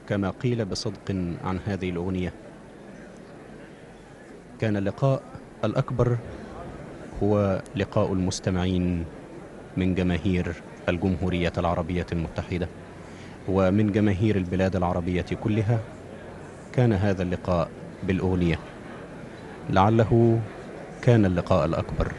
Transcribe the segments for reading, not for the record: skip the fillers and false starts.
كما قيل بصدق عن هذه الأغنية، كان اللقاء الأكبر هو لقاء المستمعين من جماهير الجمهورية العربية المتحدة ومن جماهير البلاد العربية كلها. كان هذا اللقاء بالأغنية، لعله كان اللقاء الأكبر.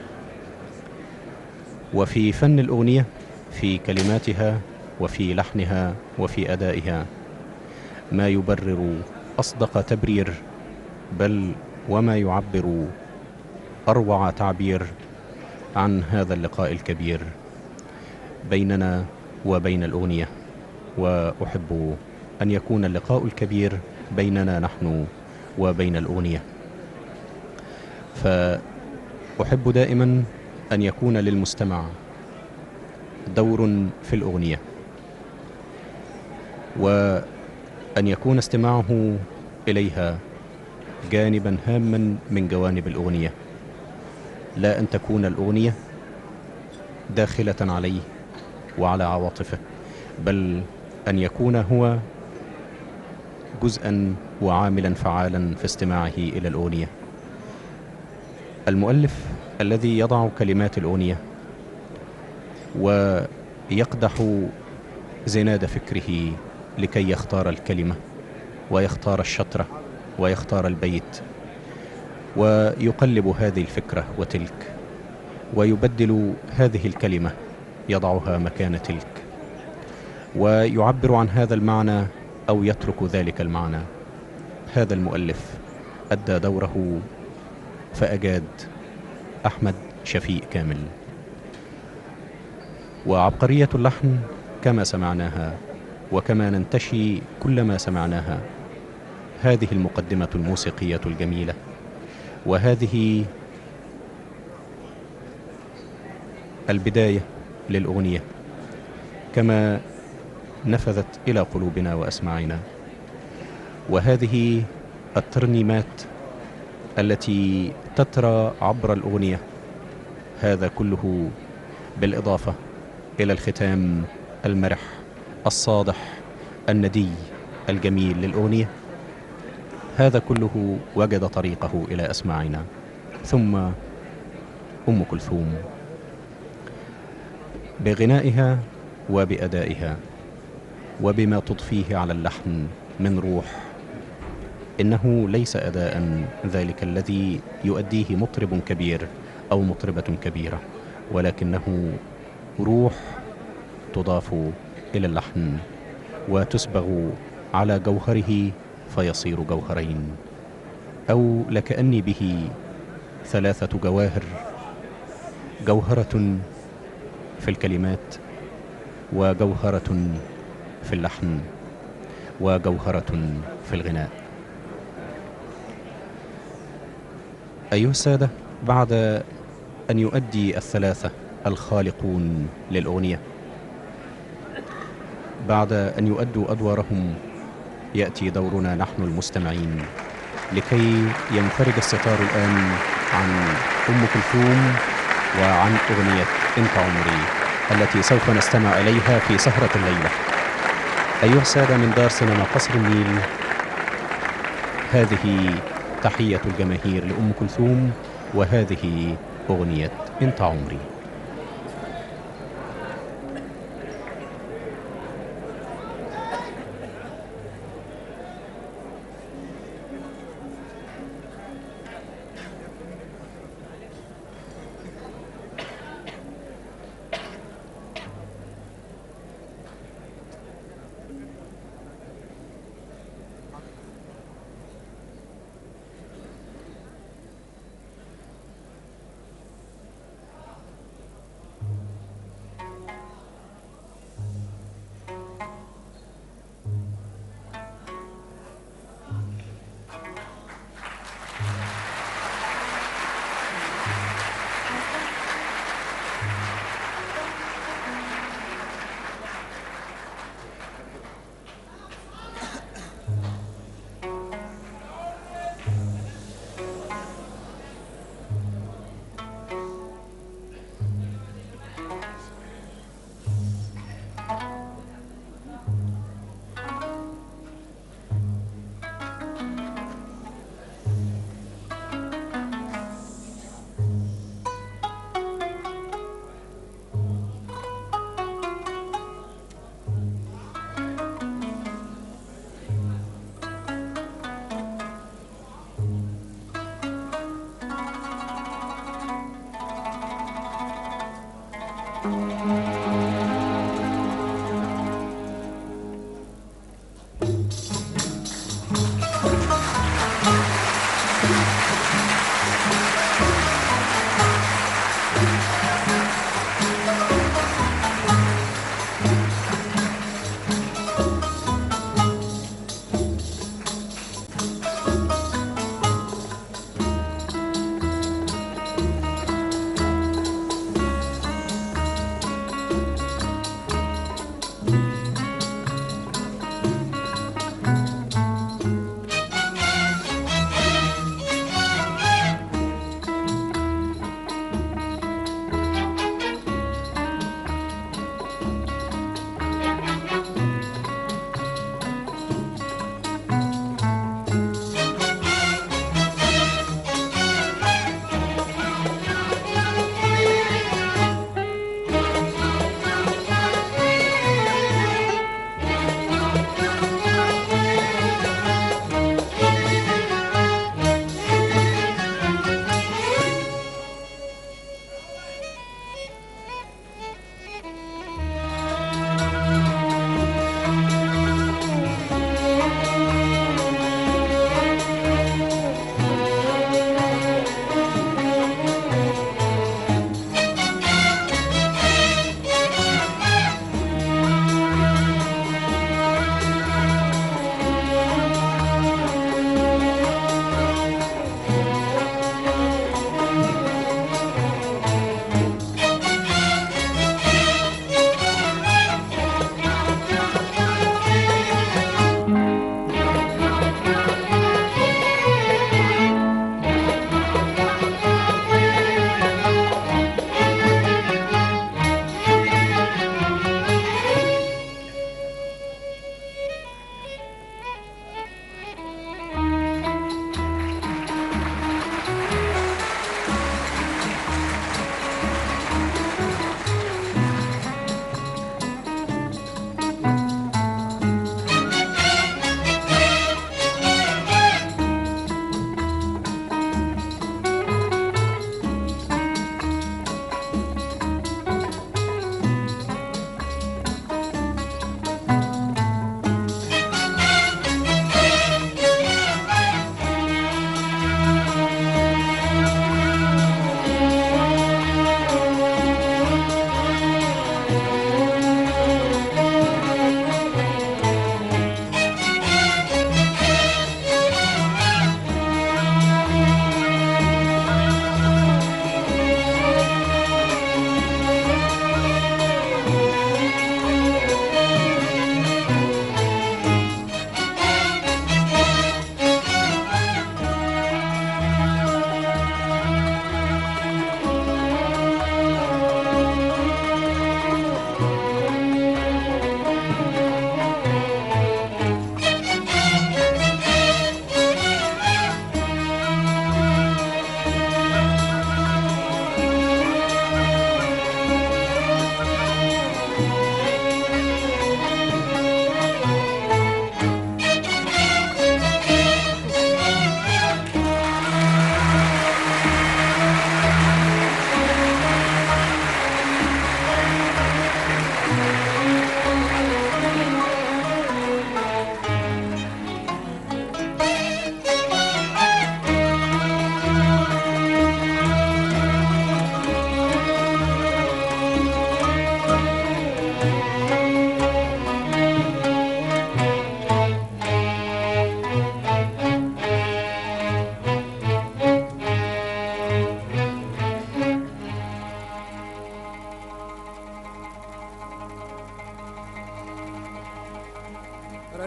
وفي فن الأغنية، في كلماتها وفي لحنها وفي أدائها، ما يبرر أصدق تبرير، بل وما يعبر أروع تعبير عن هذا اللقاء الكبير بيننا وبين الأغنية. وأحب أن يكون اللقاء الكبير بيننا نحن وبين الأغنية، فأحب دائما أن يكون للمستمع دور في الأغنية، وأن يكون استماعه إليها جانبا هاما من جوانب الأغنية، لا أن تكون الأغنية داخلة عليه وعلى عواطفه، بل أن يكون هو جزءا وعاملا فعالا في استماعه إلى الأغنية. المؤلف الذي يضع كلمات الأغنية ويقدح زناد فكره لكي يختار الكلمة ويختار الشطرة ويختار البيت، ويقلب هذه الفكرة وتلك، ويبدل هذه الكلمة يضعها مكان تلك، ويعبر عن هذا المعنى أو يترك ذلك المعنى. هذا المؤلف أدى دوره فأجاد أحمد شفيق كامل. وعبقرية اللحن كما سمعناها وكما ننتشي كلما سمعناها، هذه المقدمة الموسيقية الجميلة، وهذه البداية للأغنية كما نفذت إلى قلوبنا وأسماعنا، وهذه الترنيمات التي تترى عبر الأغنية، هذا كله بالإضافة إلى الختام المرح الصادح الندي الجميل للأغنية، هذا كله وجد طريقه إلى أسماعنا. ثم أم كلثوم بغنائها وبأدائها وبما تضفيه على اللحن من روح، إنه ليس أداء ذلك الذي يؤديه مطرب كبير أو مطربة كبيرة، ولكنه روح تضاف إلى اللحن وتسبغ على جوهره فيصير جوهرين، أو لكأني به ثلاثة جواهر: جوهرة في الكلمات، وجوهرة في اللحن، وجوهرة في الغناء. أيها السادة، بعد أن يؤدي الثلاثة الخالقون للأغنية، بعد أن يؤدوا أدوارهم، يأتي دورنا نحن المستمعين لكي ينفرج الستار الآن عن أم كلثوم وعن أغنية أنت عمري التي سوف نستمع إليها في سهرة الليلة. أيها السادة، من دار سينما قصر النيل، هذه تحية الجماهير لأم كلثوم، وهذه أغنية أنت عمري.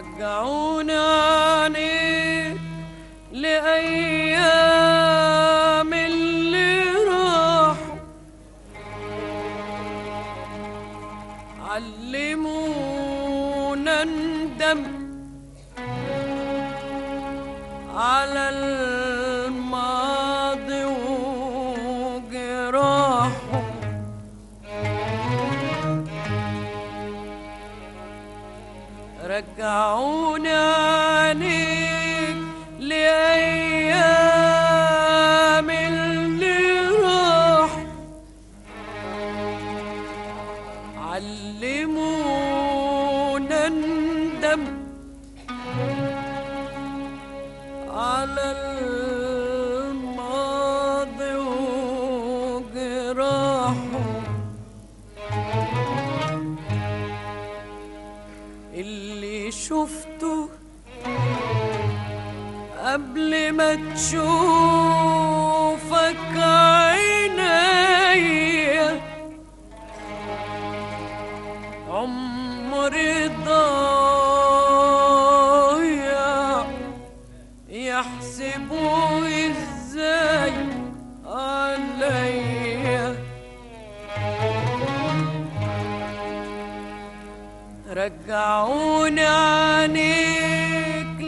رجعوني عنيك لأيام اللي راحوا، علمونا ندم على الماضي وجراحه. رجعوني عنيك لأيام اللي راحوا، علمونا ندم على الماضي وجراحه. اللي شفته قبل ما تشوفك عينيا، عمري ضايع يحسبوا ازاي عليا. رجعوني عنيك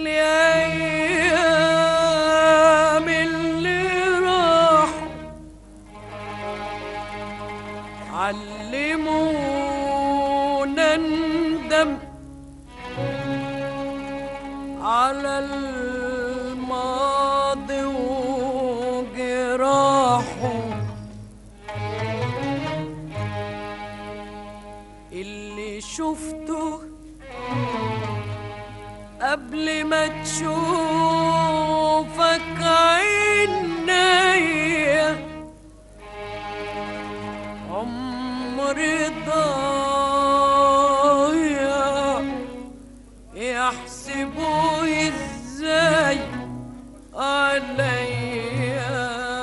لأيام اللي راحوا، علمونا ندم على الماضي وجراحه. اللي شفته قبل ما تشوفك عينيا، عمري ضايع يحسبوا ازاي عليا.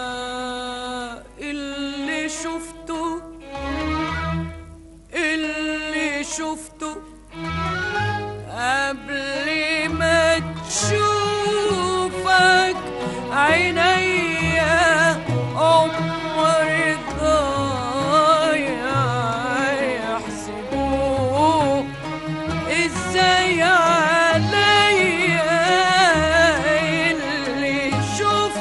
اللي شفته قبل ما تشوفك عينيا، عمري ضايع يحسبوه ازاي عليا. اللي شفته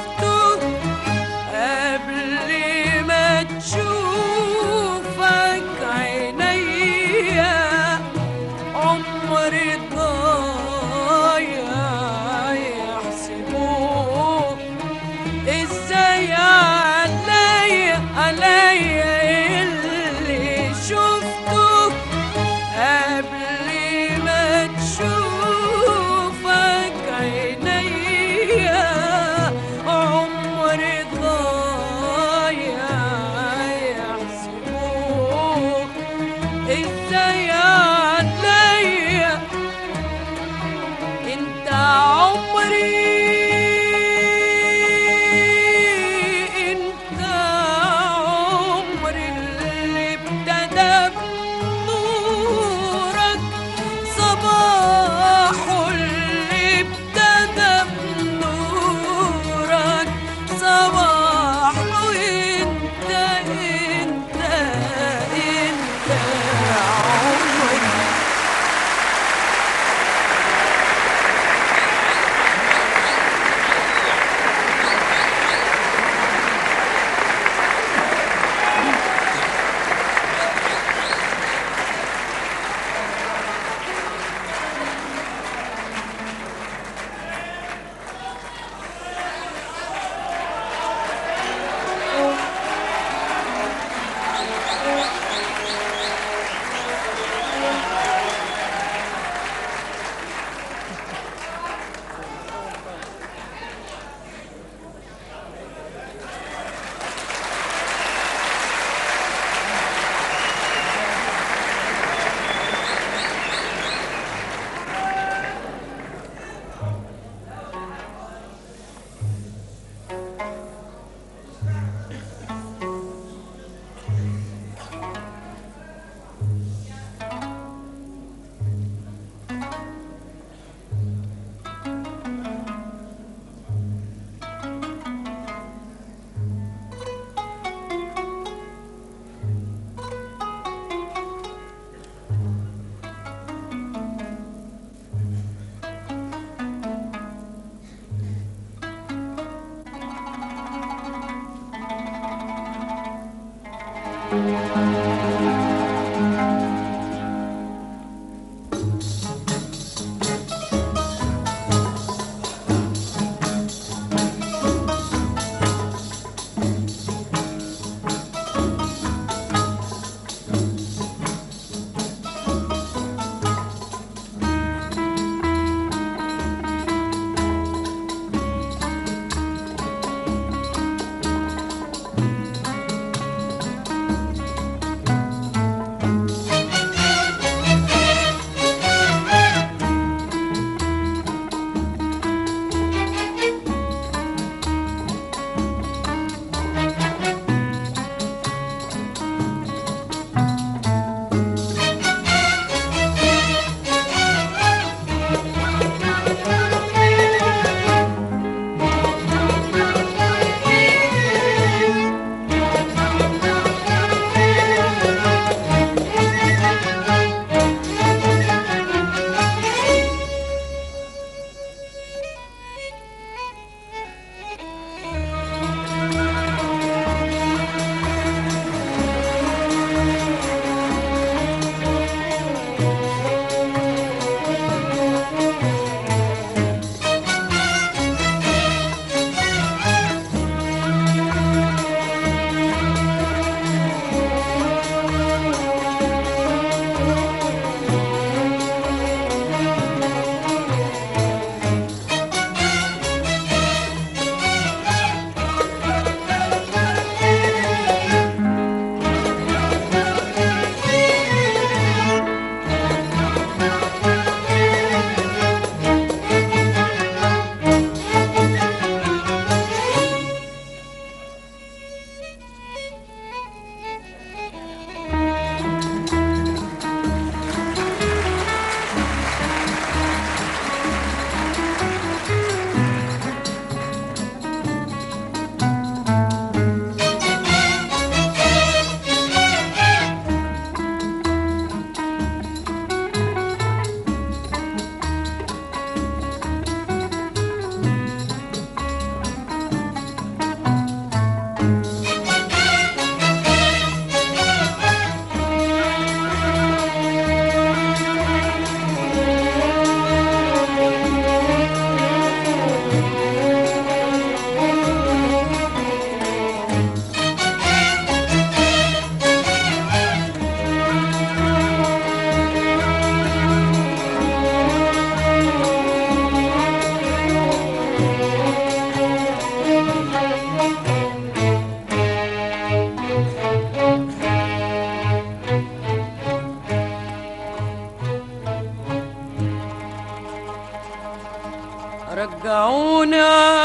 رجعوني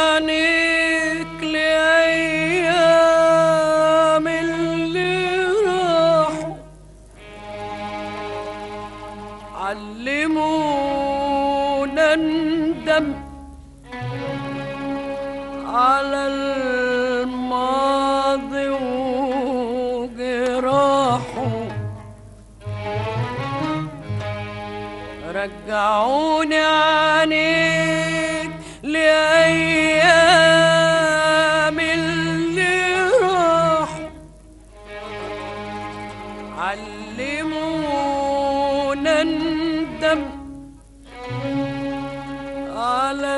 عنيك لأيام اللي راحوا، علمونا ندم على الماضي وجراحه. رجعوني عنيك لأيام اللي راحوا، علمونا ندم على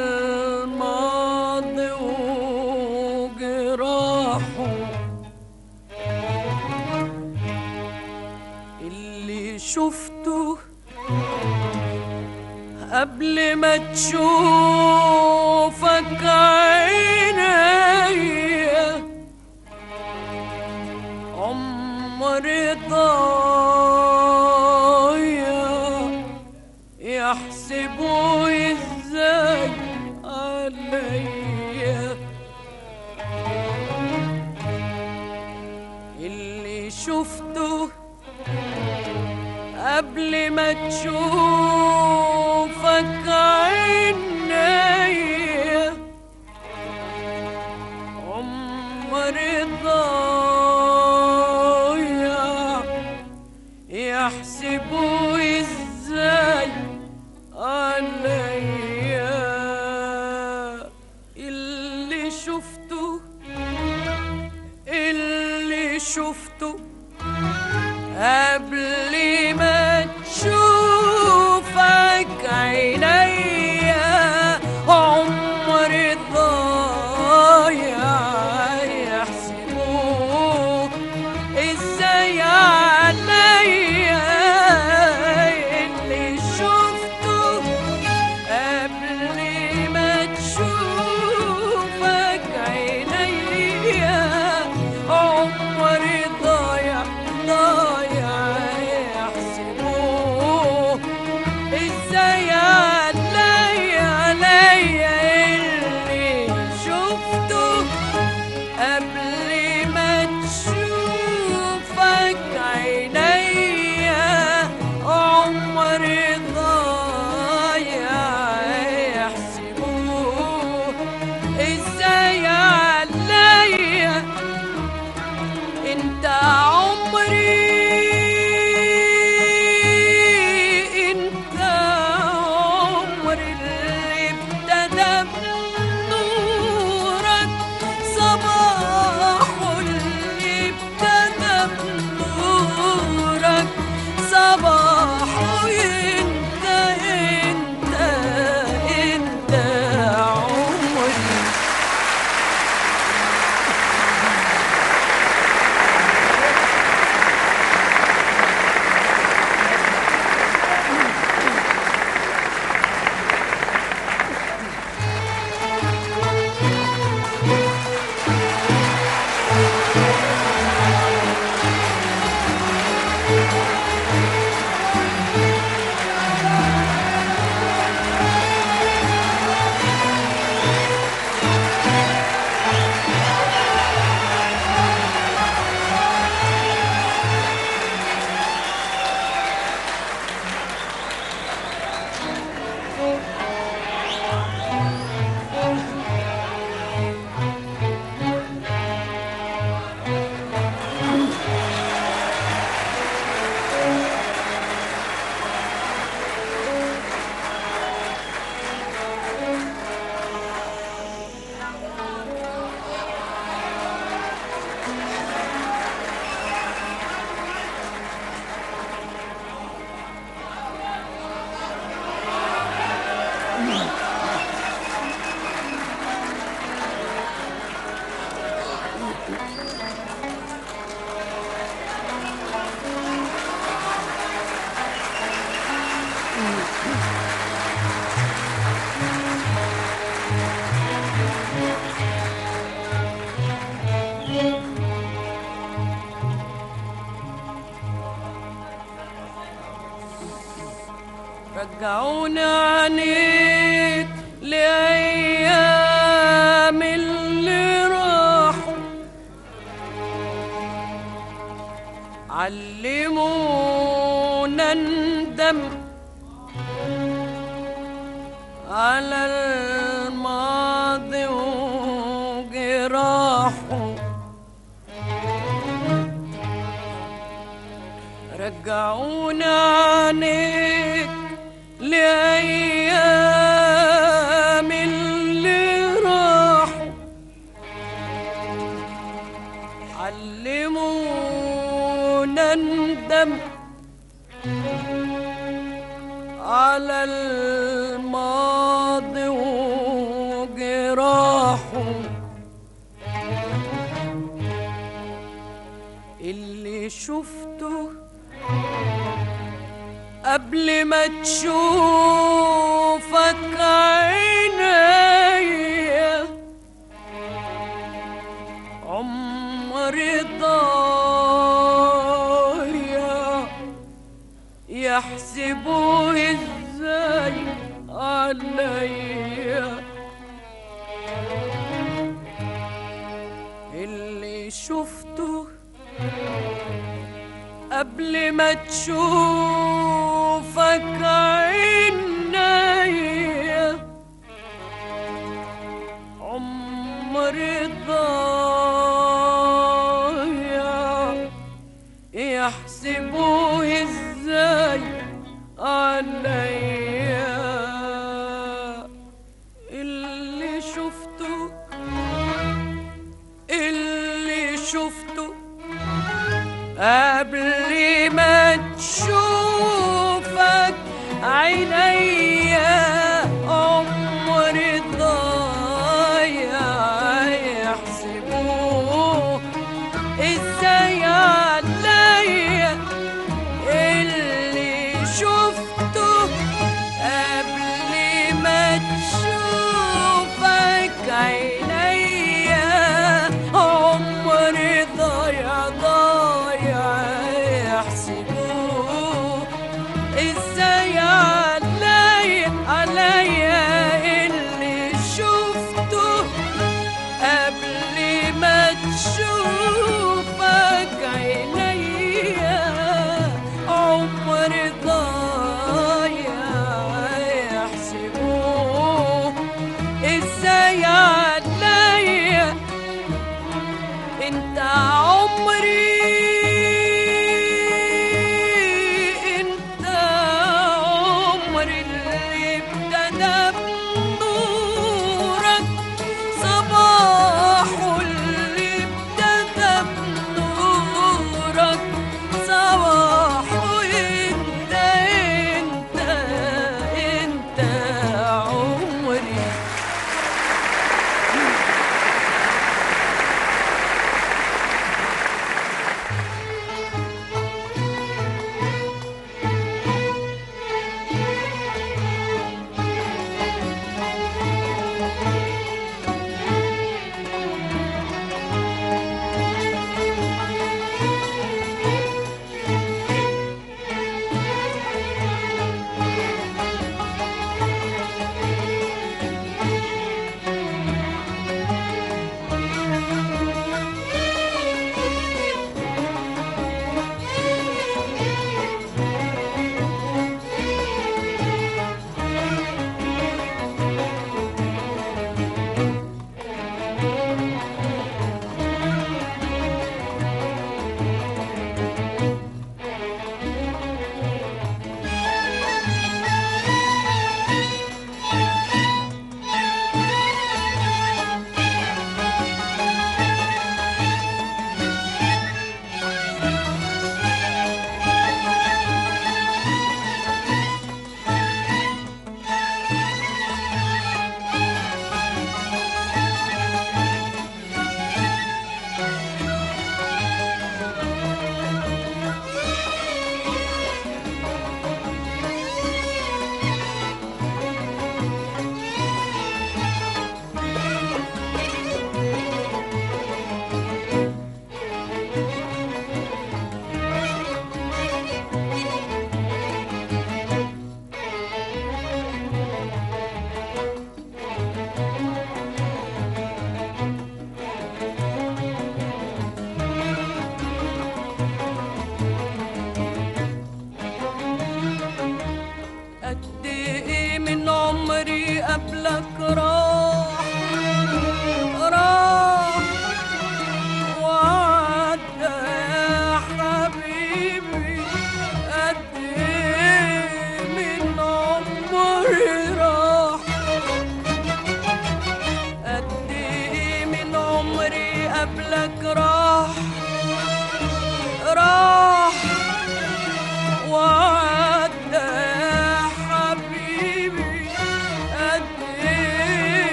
الماضي وجراحه. اللي شفته قبل ما تشوفك عينيا، عمري ضايع يحسبوا ازاي عليا. اللي شفته قبل ما تشوفك عينيا، عمري ضايع يحسبوا ازاي عليا. اللي شفته عنيك لأيام اللي راحوا، علمونا ندم على الماضي وجراحه، رجعونا عنيك لأيام اللي راحوا، علمونا ندم على الماضي وجراحه، اللي شفته قبل ما تشوفك عينيا، عمري ضايع يحسبوه ازاي عليا، اللي شفته قبل ما تشوفك عينيا، عمري ضايع يحسبوه ازاي عليا، اللي شفته قبل ما تشوفك عينيا، عمري ضايع يحسبوه ازاي عليا، اللي شفته قبل ما تشوفك عينيا، عمري ضايع يحسبوه ازاي عليا، اللي شفته قبل ما تشوفك عينيا، عمري ضايع يحسبوه ازاي عليا، انت عمري اللي ابتدى بنورك صباحه، اللي ابتدى بنورك صباحه، انت عمري.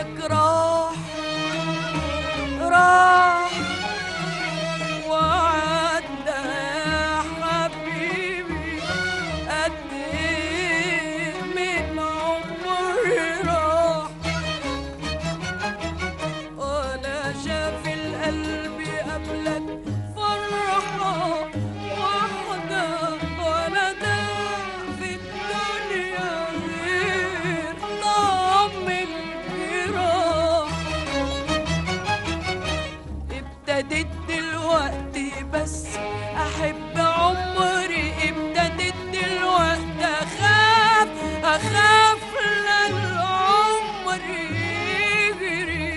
قبلك راح راح وعدى يا حبيبي، قد ايه من عمري راح، ولا شاف القلب قبلك فرحة واحدة، ولا داع في الدنيا غير طعم الجراح. ابتديت دلوقتي بس احب عمري، ابتديت دلوقتي اخاف للعمر يجري.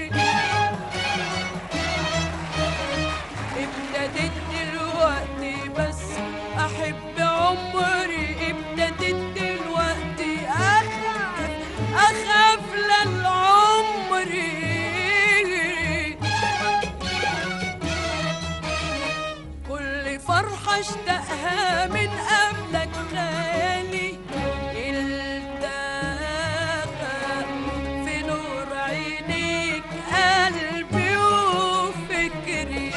ابتديت دلوقتي بس احب عمري، ابتديت دلوقتي اخاف للعمر يجري. كل فرحة اشتقها من قبلك خيالي التقى في نور عينيك قلبي وفكري.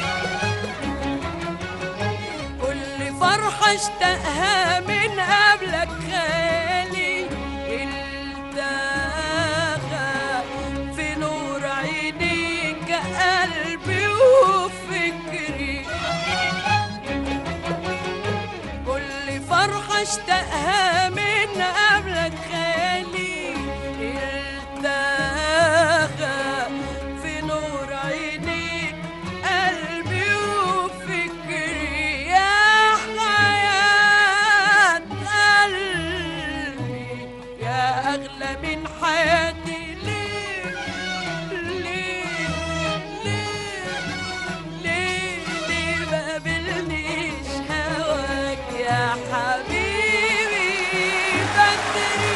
كل فرحة اشتقها من قبلك خيالي التقى في نور عينيك قلبي وفكري. كل فرحة اشتقها من قبلك خيالي التقى في نور عينيك قلبي وفكري. يا حياة قلبي يا أغلى من حياتي، ليه ليه ليه ليه ما قابلنيش هواك يا حبيبي بدري.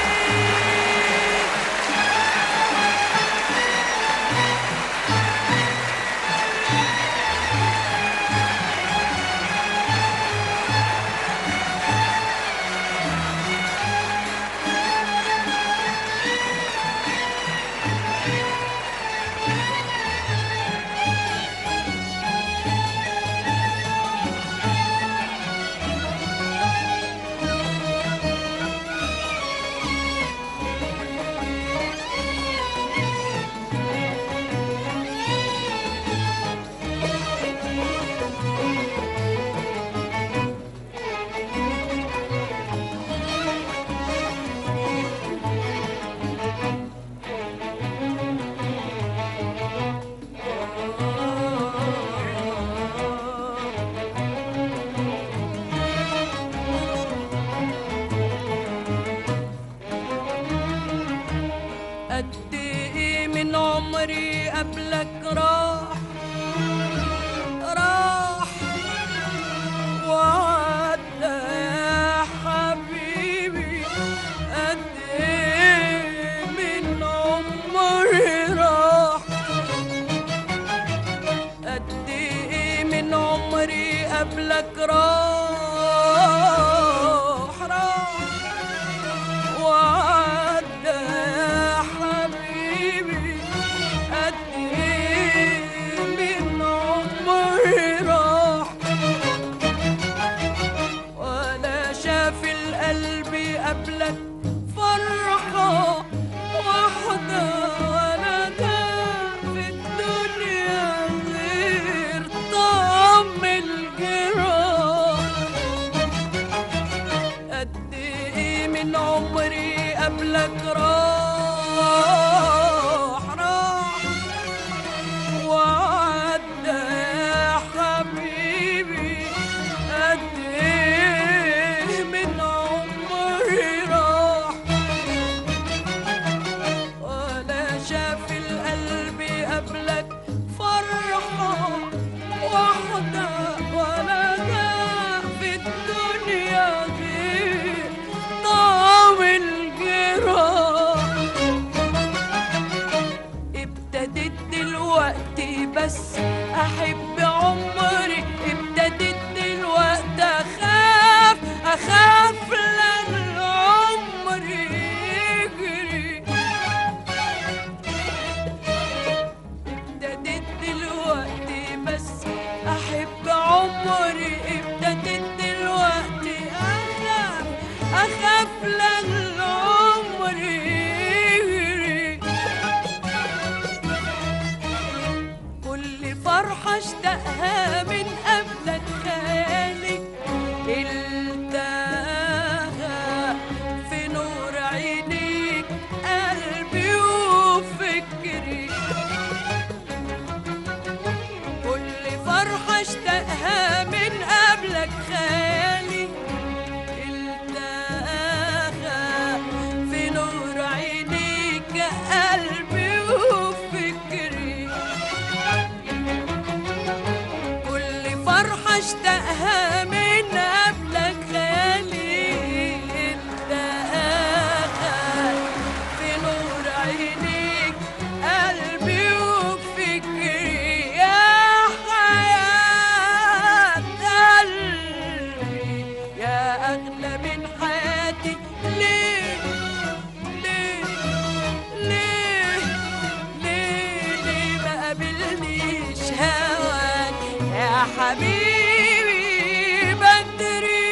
قد ايه من عمري قبلك راح راح وعدى يا حبيبي. قد ايه من عمري راح، قد ايه من عمري قبلك راح راح وعدى يا حبيبي. قد ايه من عمري راح، ولا شاف القلب قبلك فرحة واحدة، ولا داع في الدنيا غير طعم الجراح. اشتقها من قبلك خيالي التاها في نور عينيك قلبي وفكري. كل فرحة اشتقها من قبلك خيالي التاها في نور عينيك قلبي وفكري. كل فرحة اشتقها من قبلك خيالي التاها في نور عينيك قلبي وفكري. يا حياة قلبي يا أغلى من حياتي، ليه ليه ليه ليه ليه ما قابلنيش هواك يا حبيبي بدري.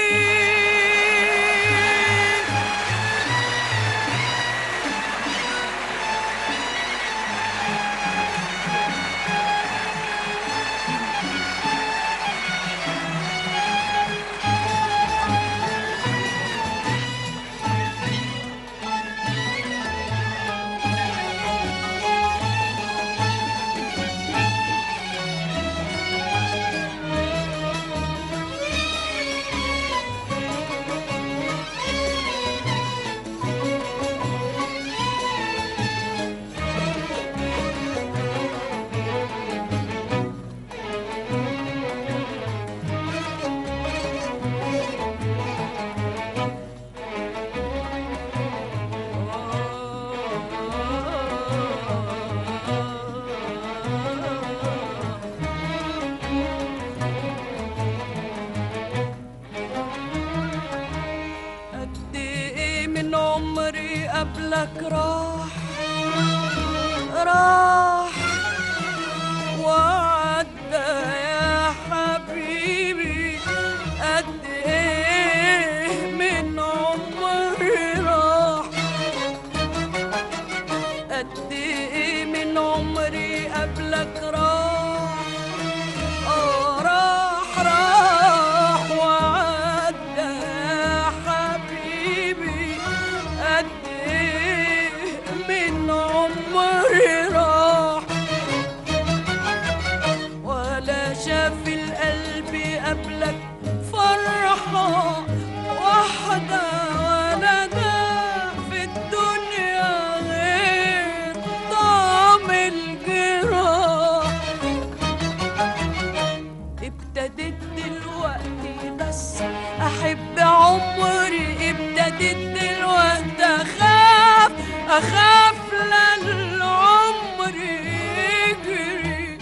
قد ايه من عمري قبلك راح راح وعدى يا حبيبي. قد ايه من عمري راح، قد ايه من عمري قبلك راح. راح راح وعدى يا حبيبي. قد ايه من عمري راح، ولا شاف القلب قبلك فرحة واحدة، ولا ده في الدنيا غير طعم الجراح. ابتديت دلوقتي بس احب عمري، ابتديت دلوقتي اخاف للعمر يجري.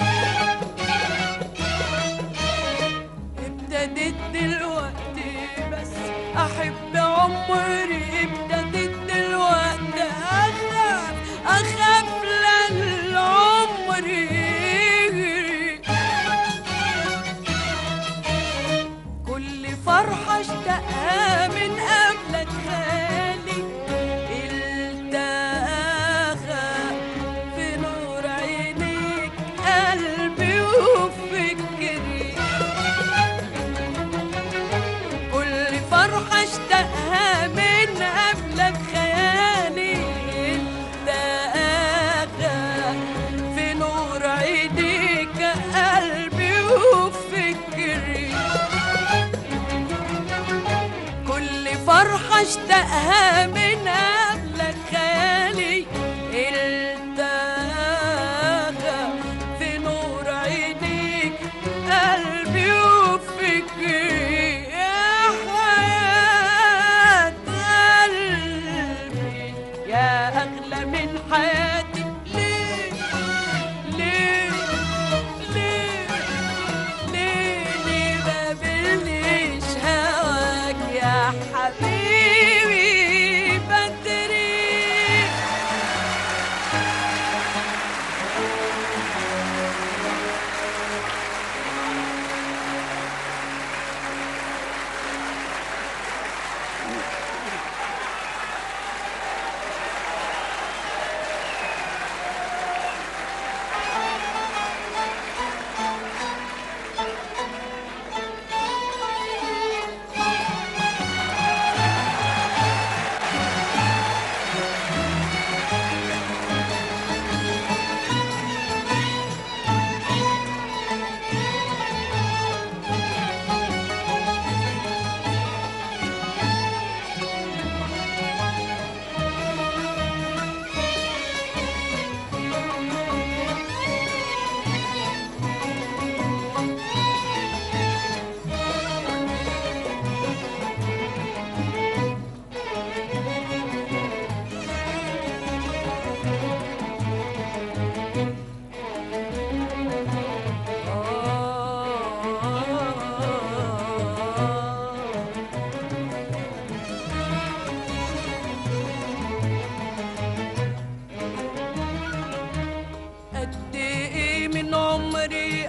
ابتديت دلوقتي بس احب عمري، ابتديت دلوقتي اخاف للعمر يجري. كل فرحة اشتقها من قبلك خالي التاها في نور عينيك قلبي وفكري. كل فرحة اشتقها من قبلك خيالي التاها في نور عينيك قلبي وفكري. كل فرحة اشتقها من قبلك خيالي التاها في نور عينيك قلبي وفكري. يا حياة قلبي يا أغلى من حياتي، ليه ليه ليه ليه ليه ما قابلنيش هواك يا حبيبي بدري.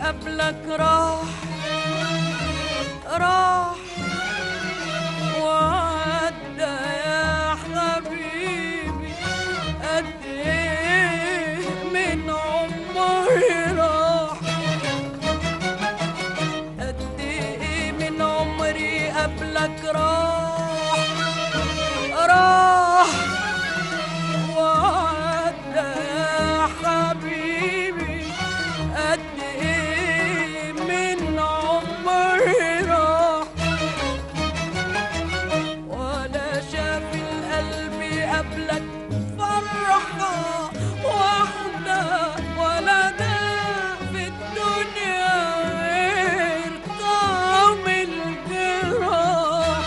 قبلك راح راح وعدى يا حبيبي، قد ايه من عمري راح، قد ايه من عمري قبلك راح راح وعدى يا حبيبي، قد ايه من عمري راح، ولا شاف القلب قبلك فرحة واحدة، ولا ده في الدنيا غير طعم الجراح.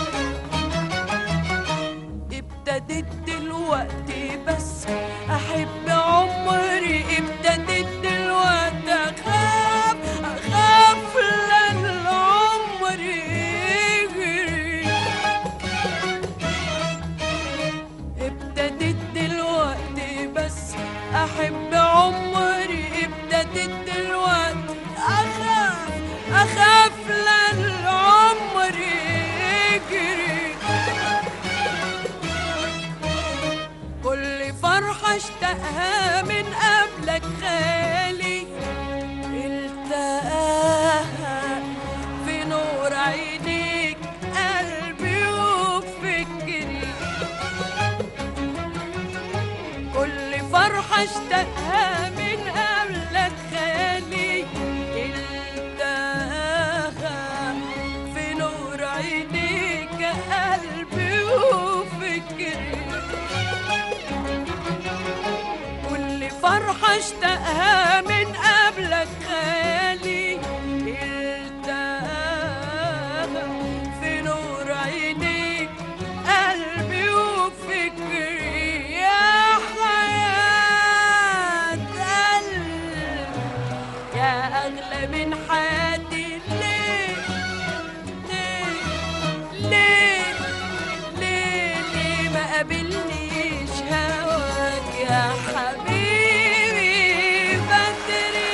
ابتديت دلوقتي بس أحب عمري، ابتديت دلوقتي أخاف لأن عمري يجري، ابتديت دلوقتي بس أحب عمري، ابتديت دلوقتي أخاف لأن عمري يجري. كل فرحة اشتقها من قبلك خالي، التقاها في نور عينيك قلبي وفكري. كل فرحة اشتقها من قبلك خالي، التقاها في نور عينيك قلبي وفكري. كل فرحة اشتقها من قبلك خالي، التقاها في نور عينيك قلبي وفكري. يا حياة قلبي يا أغلى من حياتي، ليه ليه ليه ليه ليه ما قابلنيش هواك يا حبيبي بدري.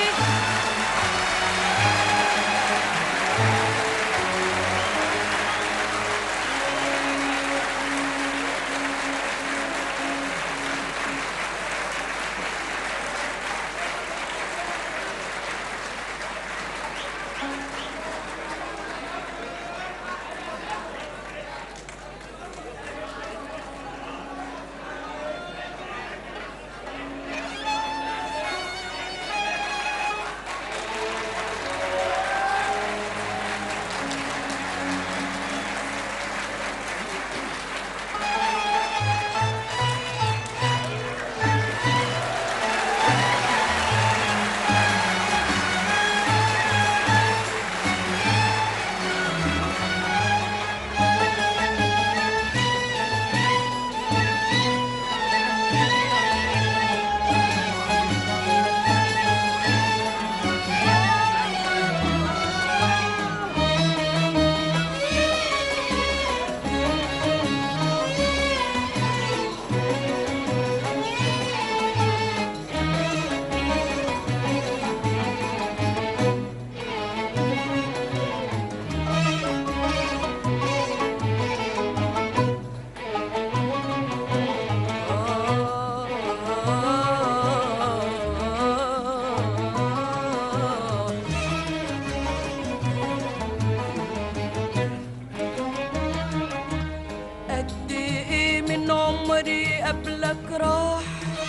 قد ايه من عمري قبلك راح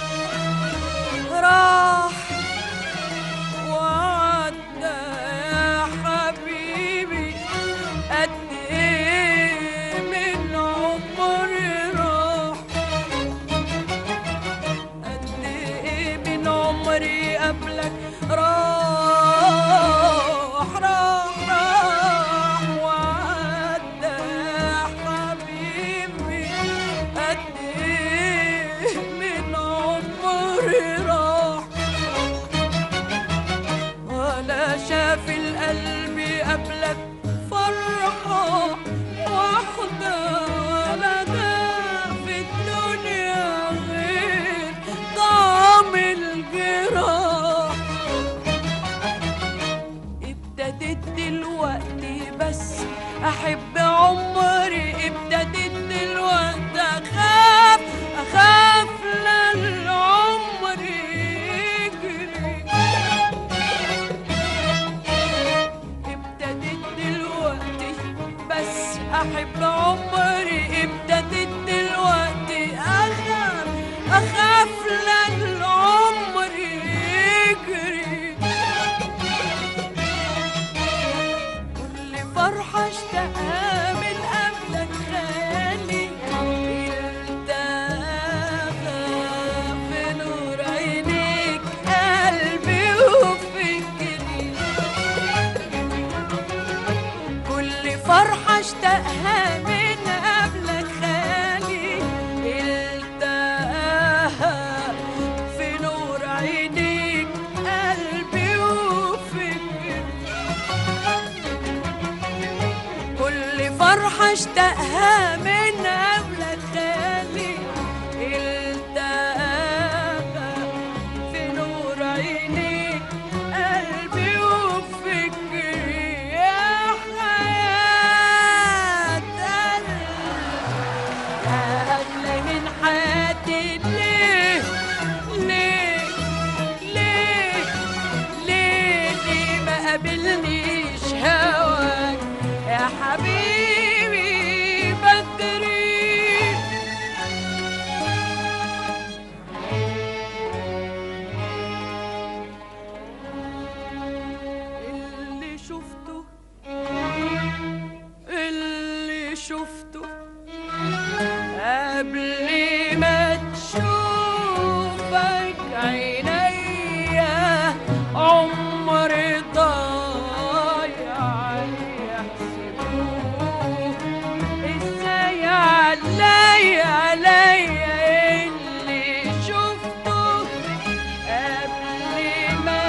راح وعدى يا حبيبي، قد ايه من عمري راح، قد ايه من عمري قبلك راح راح راح وعدى يا حبيبي، قد ايه من عمري راح، ولا شاف القلب قبلك فرحة واحدة، ولا ده في الدنيا غير طعم الجراح. قبل العمر يجري، كل فرحة اشتقها من قبلك خيالي التقى في نور عينيك قلبي وفكري، كل فرحة اشتقها من قبلك خيالي التقاها في نور عينيك قلبي وفكري، كل فرحة اشتقها من قبلك خيالي التقاها في نور عينيك قلبي وفكري، يا حياة قلبي أغلى من حياتي، ليه ليه ليه ليه ليه ما قابلنيش هواك يا حبيبي بدري. اللي شفته اللي شفته قبل ما تشوفك عينيا عمر ضايع يحسبوه ازاي عليا اللي شفته قبل ما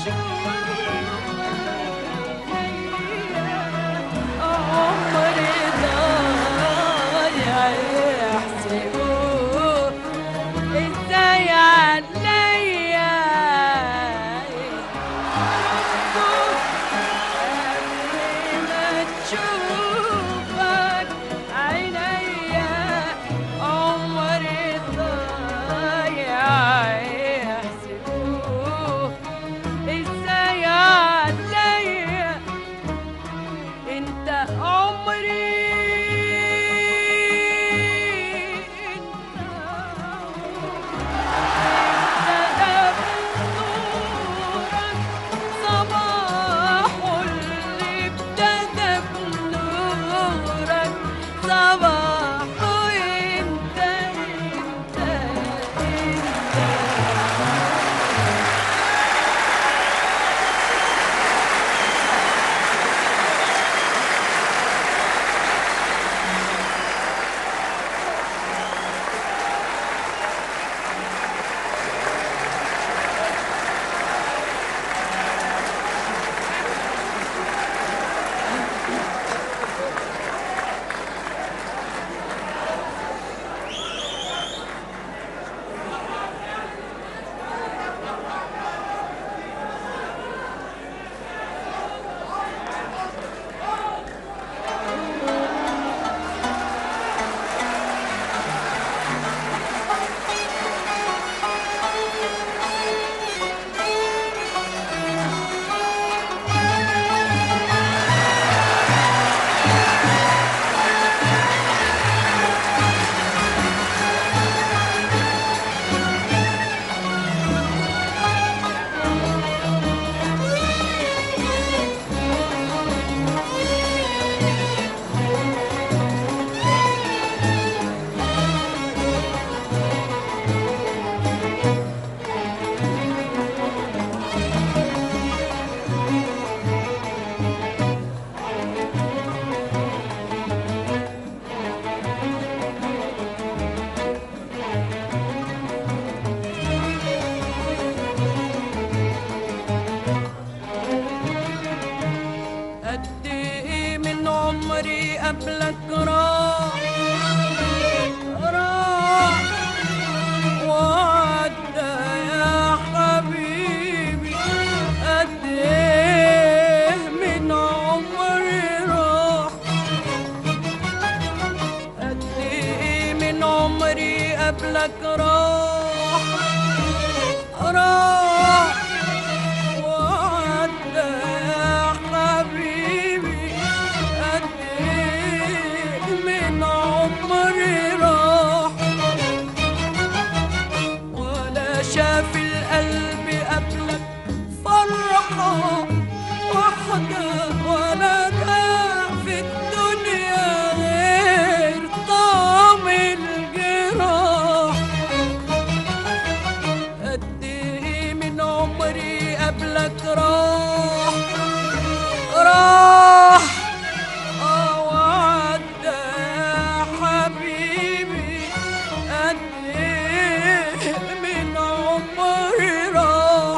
تشوفك عينيا عمر ضايع يحسبوه ازاي عليا قبل ما تشوفك عينيا عمري ضايع يحسبوه ازاي عليا انت عمري قبلك راح وعدى يا حبيبي، قد ايه من عمري راح، قد ايه من عمري قبلك راح وعدى يا حبيبي، قد ايه من شاف القلب قبلك فرحة واحدة ولا كان في الدنيا غير طعم الجراح. قد ايه من عمري قبلك راح وعدى يا حبيبي. قد ايه من عمري راح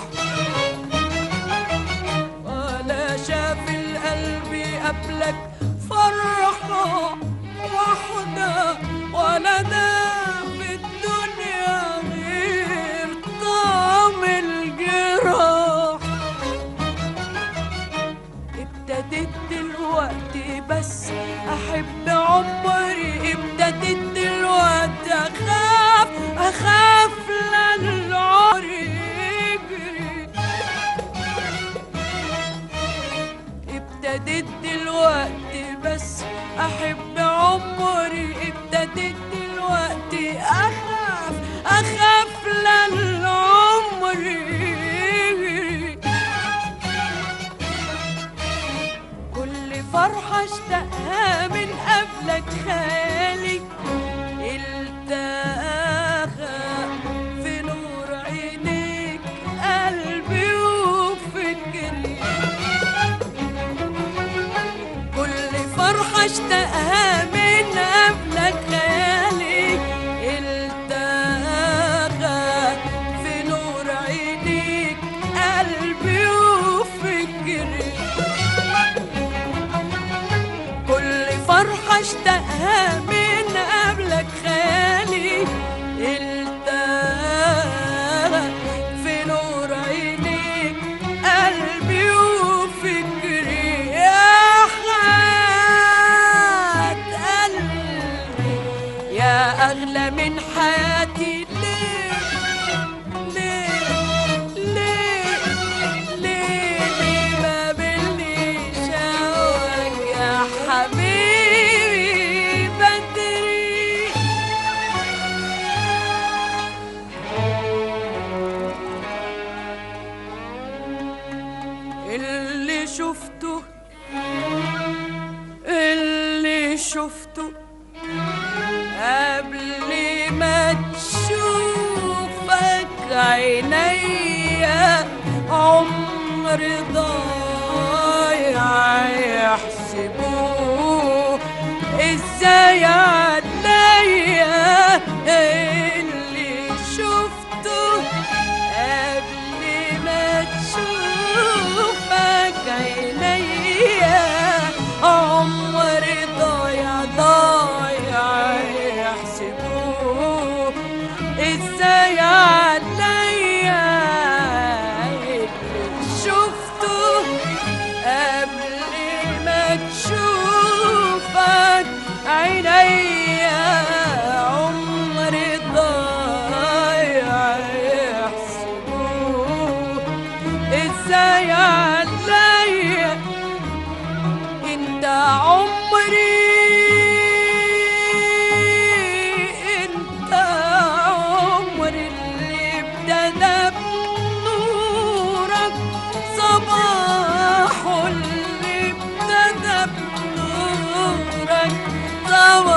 ولا شاف القلب قبلك فرحة واحدة ولا دام في الدنيا غير طعم الجراح. ابتديت دلوقتي بس احب عمري، ابتديت دلوقتي اخاف للعمر يجري. ابتديت دلوقتي بس احب عمري، ابتديت دلوقتي اخاف للعمر يجري. كل فرحة اشتقها من قبلك خالي التاخى في نور عينيك قلبي وفكري. كل فرحة اشتقها من قبلك خالي التاخى في نور عينيك قلبي وفكري. كل فرحة اشتقها من قبلك خالي التاخى في نور عينيك قلبي وفكري. يا حياة قلبي يا أغلى من حياتي، ليه ما بليش هواك يا حبيبي بدري. اللي شفته قبل ما تشوفك عينيا عمر ضايع يحسبوه ازاي عليا. اللي شفته قبل ما تشوفك عينيا عمر ضايع يحسبوه ازاي عليا. اللي شفته قبل ما تشوفك عينيا عمر ضايع يحسبوه ازاي عليا. انت عمري، انت عمري اللي ابتدى بنورك صباحه، اللي ابتدى بنورك صباحه.